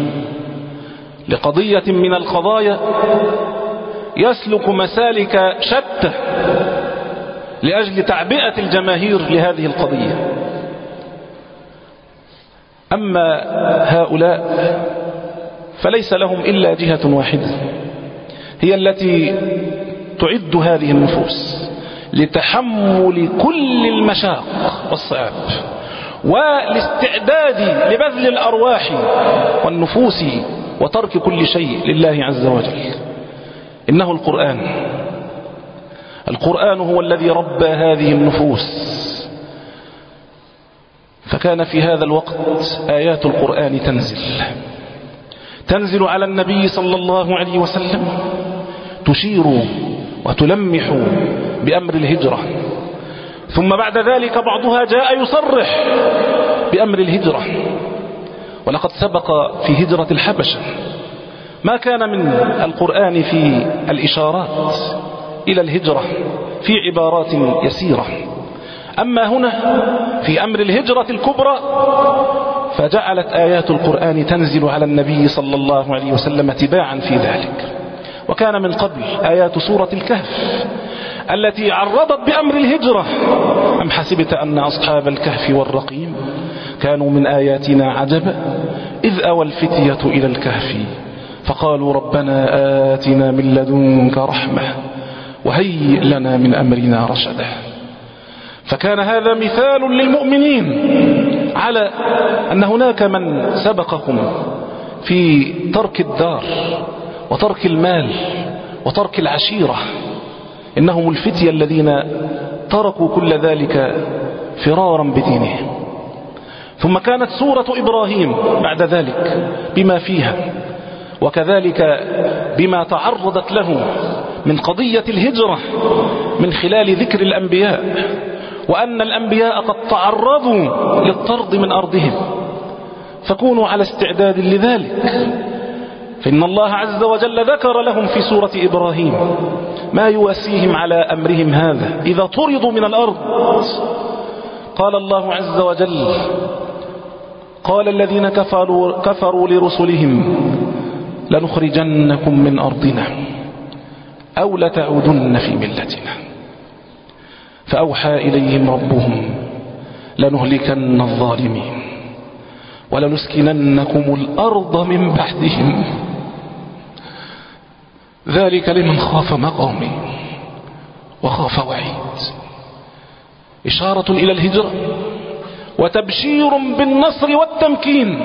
لقضية من القضايا يسلك مسالك شتى لأجل تعبئة الجماهير لهذه القضية. أما هؤلاء فليس لهم إلا جهة واحدة هي التي تعد هذه النفوس لتحمل كل المشاق والصعاب والاستعداد لبذل الأرواح والنفوس وترك كل شيء لله عز وجل. إنه القرآن. القرآن هو الذي ربى هذه النفوس. فكان في هذا الوقت آيات القرآن تنزل تنزل على النبي صلى الله عليه وسلم تشير وتلمح بأمر الهجرة، ثم بعد ذلك بعضها جاء يصرح بأمر الهجرة. ولقد سبق في هجرة الحبشة ما كان من القرآن في الإشارات إلى الهجرة في عبارات يسيرة، أما هنا في أمر الهجرة الكبرى فجعلت آيات القرآن تنزل على النبي صلى الله عليه وسلم تباعا في ذلك. وكان من قبل آيات سورة الكهف التي عرضت بأمر الهجرة: أم حسبت أن أصحاب الكهف والرقيم كانوا من آياتنا عجبا إذ أوى الفتية إلى الكهف فقالوا ربنا آتنا من لدنك رحمة وهيئ لنا من أمرنا رشدا. فكان هذا مثال للمؤمنين على أن هناك من سبقهم في ترك الدار وترك المال وترك العشيرة، إنهم الفتية الذين تركوا كل ذلك فرارا بدينهم. ثم كانت سورة إبراهيم بعد ذلك بما فيها، وكذلك بما تعرضت له من قضية الهجرة من خلال ذكر الأنبياء، وأن الأنبياء قد تعرضوا للطرد من أرضهم، فكونوا على استعداد لذلك. فإن الله عز وجل ذكر لهم في سورة إبراهيم ما يواسيهم على أمرهم هذا إذا طردوا من الأرض. قال الله عز وجل: قال الذين كفروا, كفروا لرسلهم لنخرجنكم من أرضنا أو لتعودن في ملتنا فأوحى إليهم ربهم لنهلكن الظالمين ولنسكننكم الأرض من بعدهم ذلك لمن خاف مقامي وخاف وعيد. إشارة إلى الهجرة وتبشير بالنصر والتمكين،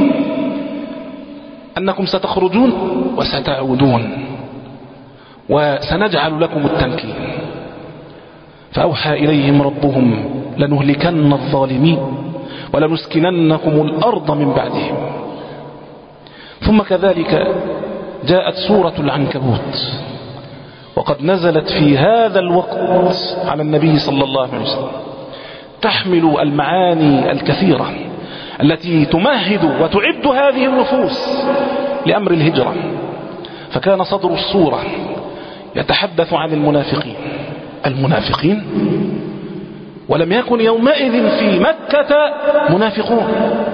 أنكم ستخرجون وستعودون وسنجعل لكم التمكين. فأوحى إليهم ربهم لنهلكن الظالمين ولنسكننكم الأرض من بعدهم. ثم كذلك جاءت سورة العنكبوت، وقد نزلت في هذا الوقت على النبي صلى الله عليه وسلم، تحمل المعاني الكثيرة التي تمهد وتعد هذه النفوس لأمر الهجرة. فكان صدر السورة يتحدث عن المنافقين المنافقين ولم يكن يومئذ في مكة منافقون،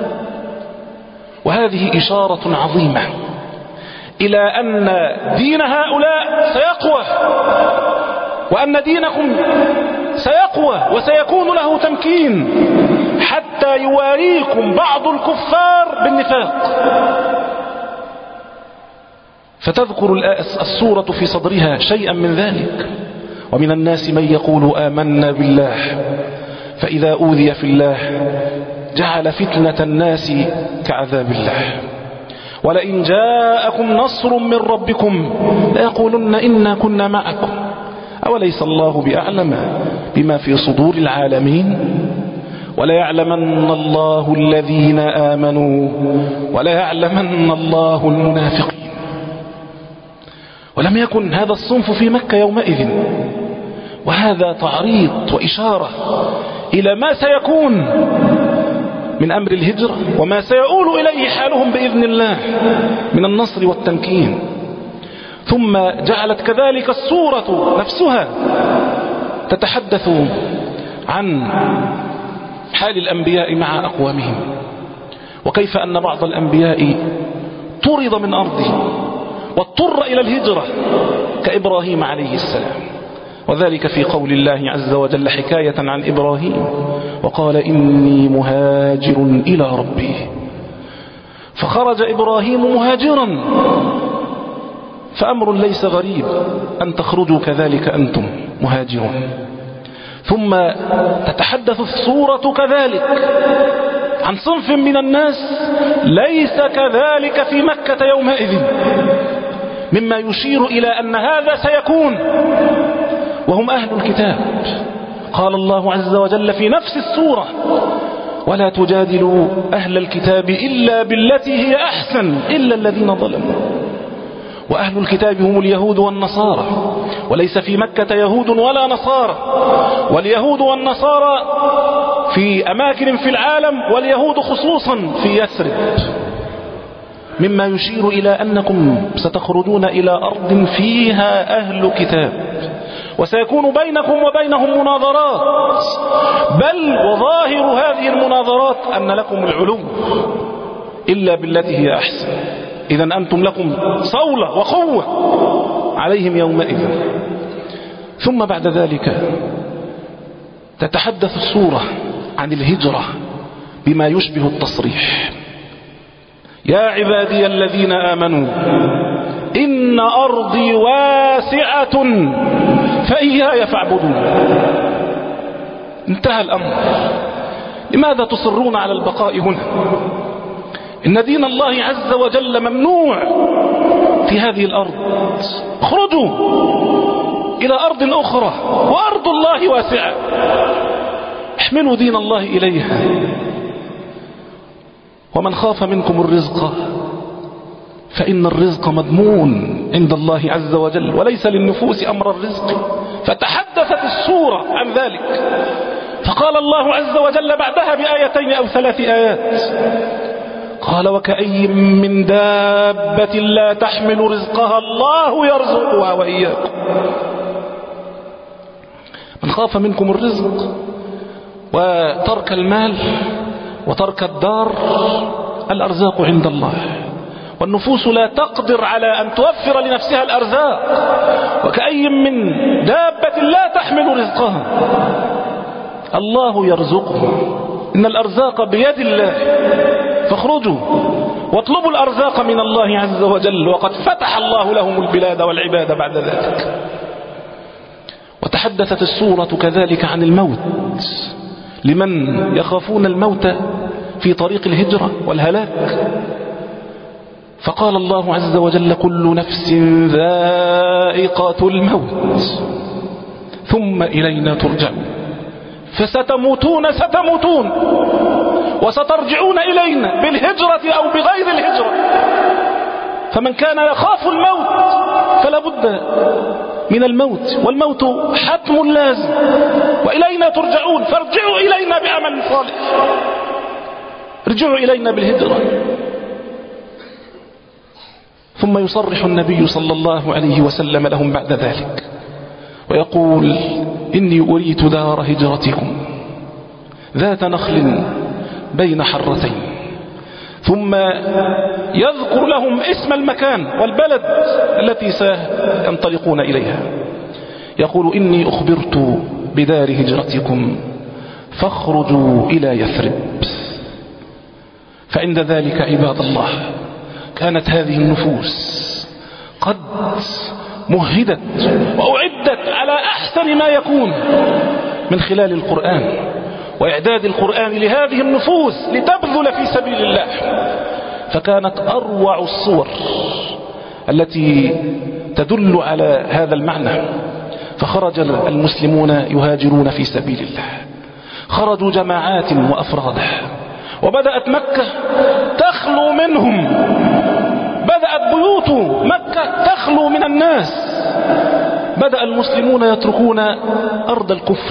وهذه إشارة عظيمة إلى أن دين هؤلاء سيقوى، وأن دينكم سيقوى وسيكون له تمكين حتى يواريكم بعض الكفار بالنفاق. فتذكر السورة في صدرها شيئا من ذلك: ومن الناس من يقول آمنا بالله فإذا أوذي في الله جعل فتنة الناس كعذاب الله ولئن جاءكم نصر من ربكم ليقولن إنا كنا معكم أوليس الله بأعلم بما في صدور العالمين وليعلمن الله الذين آمنوا وليعلمن الله المنافقين. ولم يكن هذا الصنف في مكة يومئذ، وهذا تعريض وإشارة إلى ما سيكون من أمر الهجرة وما سيؤول إليه حالهم بإذن الله من النصر والتمكين. ثم جعلت كذلك السورة نفسها تتحدث عن حال الأنبياء مع أقوامهم، وكيف أن بعض الأنبياء طرد من أرضه واضطر إلى الهجرة كإبراهيم عليه السلام، وذلك في قول الله عز وجل حكاية عن إبراهيم: وقال إني مهاجر إلى ربي. فخرج إبراهيم مهاجرا، فأمر ليس غريب أن تخرجوا كذلك أنتم مهاجرون. ثم تتحدث السورة كذلك عن صنف من الناس ليس كذلك في مكة يومئذ، مما يشير إلى أن هذا سيكون، وهم أهل الكتاب. قال الله عز وجل في نفس السورة: ولا تجادلوا أهل الكتاب إلا بالتي هي أحسن إلا الذين ظلموا. وأهل الكتاب هم اليهود والنصارى، وليس في مكة يهود ولا نصارى، واليهود والنصارى في أماكن في العالم، واليهود خصوصا في يثرب، مما يشير إلى أنكم ستخرجون إلى أرض فيها أهل كتاب، وسيكون بينكم وبينهم مناظرات، بل وظاهر هذه المناظرات أن لكم العلو إلا بالتي هي أحسن. إذن أنتم لكم صولة وقوة عليهم يومئذ. ثم بعد ذلك تتحدث السورة عن الهجرة بما يشبه التصريح: يا عبادي الذين آمنوا إن أرضي واسعة فإياي فاعبدون. انتهى الأمر. لماذا تصرون على البقاء هنا؟ إن دين الله عز وجل ممنوع في هذه الأرض. اخرجوا إلى أرض أخرى، وأرض الله واسعة، احملوا دين الله إليها. ومن خاف منكم الرزق فإن الرزق مضمون عند الله عز وجل، وليس للنفوس أمر الرزق. فتحدثت السورة عن ذلك، فقال الله عز وجل بعدها بآيتين أو ثلاث آيات، قال: وكأي من دابة لا تحمل رزقها الله يرزقها وإياكم. من خاف منكم الرزق وترك المال وترك الدار، الأرزاق عند الله، والنفوس لا تقدر على أن توفر لنفسها الأرزاق. وكأي من دابة لا تحمل رزقها الله يرزقها، إن الأرزاق بيد الله. فاخرجوا واطلبوا الأرزاق من الله عز وجل، وقد فتح الله لهم البلاد والعباد بعد ذلك. وتحدثت السورة كذلك عن الموت لمن يخافون الموت في طريق الهجرة والهلاك. فقال الله عز وجل: كل نفس ذائقة الموت ثم إلينا ترجعون. فستموتون ستموتون وسترجعون إلينا بالهجرة أو بغير الهجرة. فمن كان يخاف الموت فلا بد من الموت، والموت حتم لازم. وإلينا ترجعون، فارجعوا إلينا بعمل صالح، ارجعوا إلينا بالهجرة. ثم يصرح النبي صلى الله عليه وسلم لهم بعد ذلك ويقول: إني أريت دار هجرتكم ذات نخل بين حرتين. ثم يذكر لهم اسم المكان والبلد التي سينطلقون إليها. يقول: إني أخبرت بدار هجرتكم فاخرجوا إلى يثرب. فعند ذلك عباد الله كانت هذه النفوس قد مهدت وأعدت على أحسن ما يكون من خلال القرآن وإعداد القرآن لهذه النفوس لتبذل في سبيل الله. فكانت أروع الصور التي تدل على هذا المعنى. فخرج المسلمون يهاجرون في سبيل الله، خرجوا جماعات وأفرادا، وبدأت مكة تخلو منهم، بدأت بيوت مكة تخلو من الناس. بدأ المسلمون يتركون أرض الكفر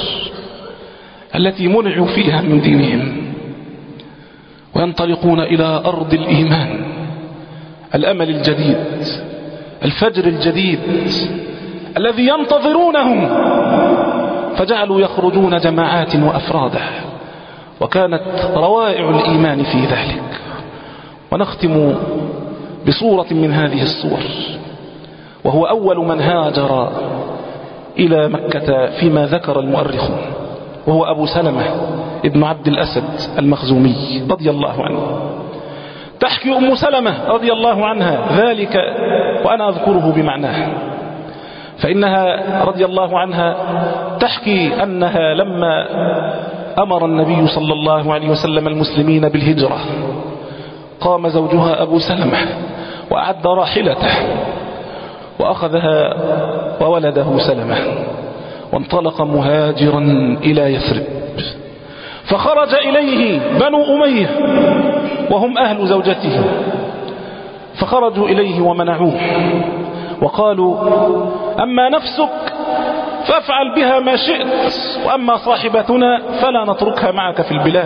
التي منعوا فيها من دينهم، وينطلقون إلى أرض الإيمان، الأمل الجديد، الفجر الجديد الذي ينتظرونهم. فجعلوا يخرجون جماعات وأفرادا، وكانت روائع الإيمان في ذلك. ونختم بصورة من هذه الصور، وهو أول من هاجر إلى مكة فيما ذكر المؤرخون، وهو أبو سلمة ابن عبد الأسد المخزومي رضي الله عنه. تحكي أم سلمة رضي الله عنها ذلك وأنا أذكره بمعناه، فإنها رضي الله عنها تحكي أنها لما أمر النبي صلى الله عليه وسلم المسلمين بالهجرة، قام زوجها أبو سلمة وأعد راحلته وأخذها وولده سلمة وانطلق مهاجرا إلى يثرب. فخرج إليه بنو أمية وهم أهل زوجته، فخرجوا إليه ومنعوه وقالوا أما نفسك فافعل بها ما شئت، وأما صاحبتنا فلا نتركها معك في البلاد.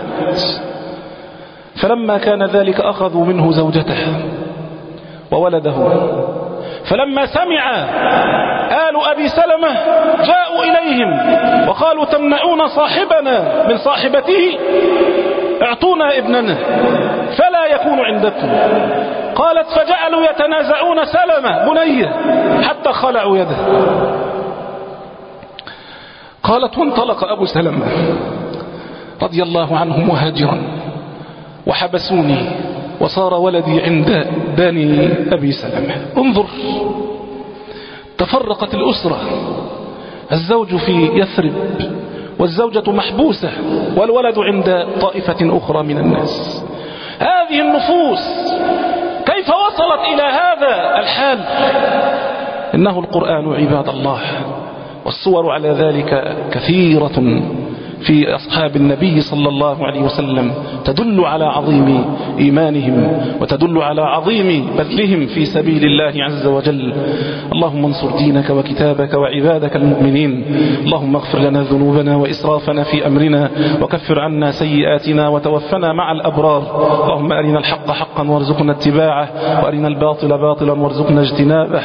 فلما كان ذلك أخذوا منه زوجته وولده. فلما سمع آل أبي سلمة جاءوا إليهم وقالوا تمنعون صاحبنا من صاحبته، اعطونا ابننا فلا يكون عندكم. قالت فجعلوا يتنازعون سلمة بنيه حتى خلعوا يده. قالت وانطلق أبو سلمة رضي الله عنه مهاجرا وحبسوني وصار ولدي عند بني أبي سلمة. انظر، تفرقت الأسرة، الزوج في يثرب والزوجة محبوسة والولد عند طائفة أخرى من الناس. هذه النفوس كيف وصلت إلى هذا الحال؟ إنه القرآن عباد الله، والصور على ذلك كثيرة في أصحاب النبي صلى الله عليه وسلم تدل على عظيم إيمانهم وتدل على عظيم بذلهم في سبيل الله عز وجل. اللهم انصر دينك وكتابك وعبادك المؤمنين. اللهم اغفر لنا ذنوبنا وإسرافنا في أمرنا وكفر عنا سيئاتنا وتوفنا مع الأبرار. اللهم أرنا الحق حقا وارزقنا اتباعه وأرنا الباطل باطلا وارزقنا اجتنابه.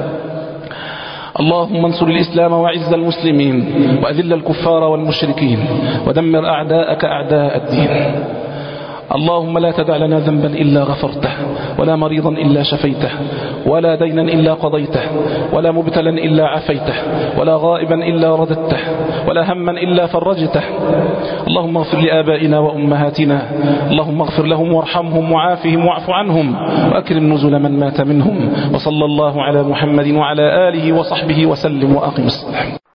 اللهم انصر الإسلام وعز المسلمين وأذل الكفار والمشركين ودمر أعداءك أعداء الدين. اللهم لا تدع لنا ذنبا إلا غفرته، ولا مريضا إلا شفيته، ولا دينا إلا قضيته، ولا مبتلا إلا عافيته، ولا غائبا إلا رددته، ولا هما إلا فرجته. اللهم اغفر لآبائنا وأمهاتنا، اللهم اغفر لهم وارحمهم وعافهم واعف عنهم وأكرم نزل من مات منهم. وصلى الله على محمد وعلى آله وصحبه وسلم وأقم الصلاة.